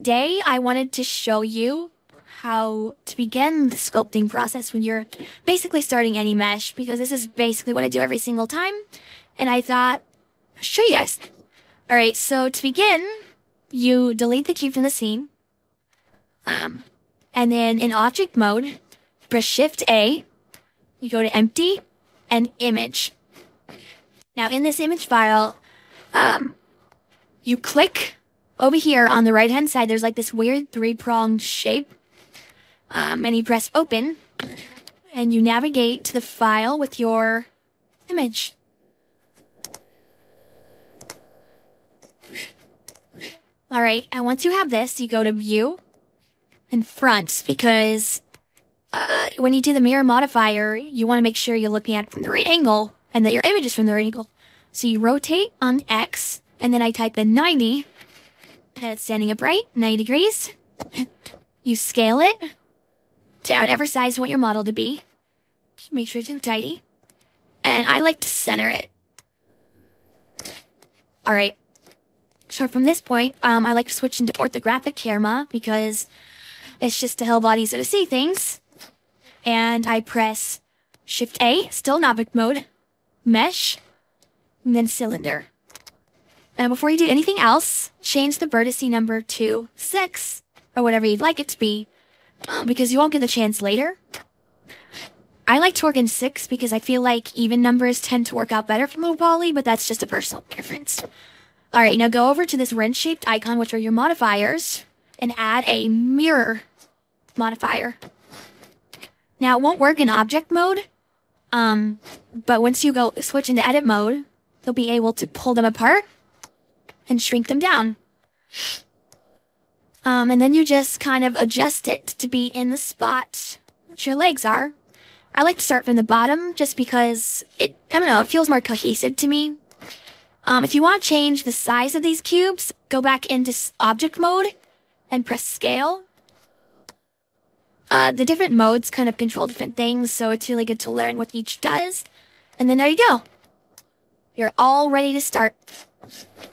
today I wanted to show you how to begin the sculpting process when you're basically starting any mesh, because this is basically what I do every single time. And I thought, I'll show you guys. All right, so to begin, you delete the cube from the scene. And then in object mode, press Shift A, you go to empty and image. Now in this image file, you click over here on the right hand side, there's like this weird 3-pronged shape. And you press open and you navigate to the file with your image. Alright, and once you have this, you go to view and front, because when you do the mirror modifier, you want to make sure you're looking at it from the right angle and that your image is from the right angle. So you rotate on X, and then I type in 90, and it's standing upright, 90 degrees. You scale it to whatever size you want your model to be. Make sure it's tidy. And I like to center it. Alright. So from this point, I like to switch into orthographic camera because it's just to help easier to see things. And I press Shift A, still in object mode, mesh, and then cylinder. And before you do anything else, change the vertice number to 6, or whatever you'd like it to be, because you won't get the chance later. I like to work in 6 because I feel like even numbers tend to work out better for low poly, but that's just a personal preference. Alright, now go over to this wrench-shaped icon, which are your modifiers, and add a mirror modifier. Now, it won't work in object mode, but once you go switch into edit mode, you'll be able to pull them apart and shrink them down. And then you just kind of adjust it to be in the spot that your legs are. I like to start from the bottom just because it feels more cohesive to me. If you want to change the size of these cubes, go back into object mode and press scale. The different modes kind of control different things, so it's really good to learn what each does. And then there you go. You're all ready to start.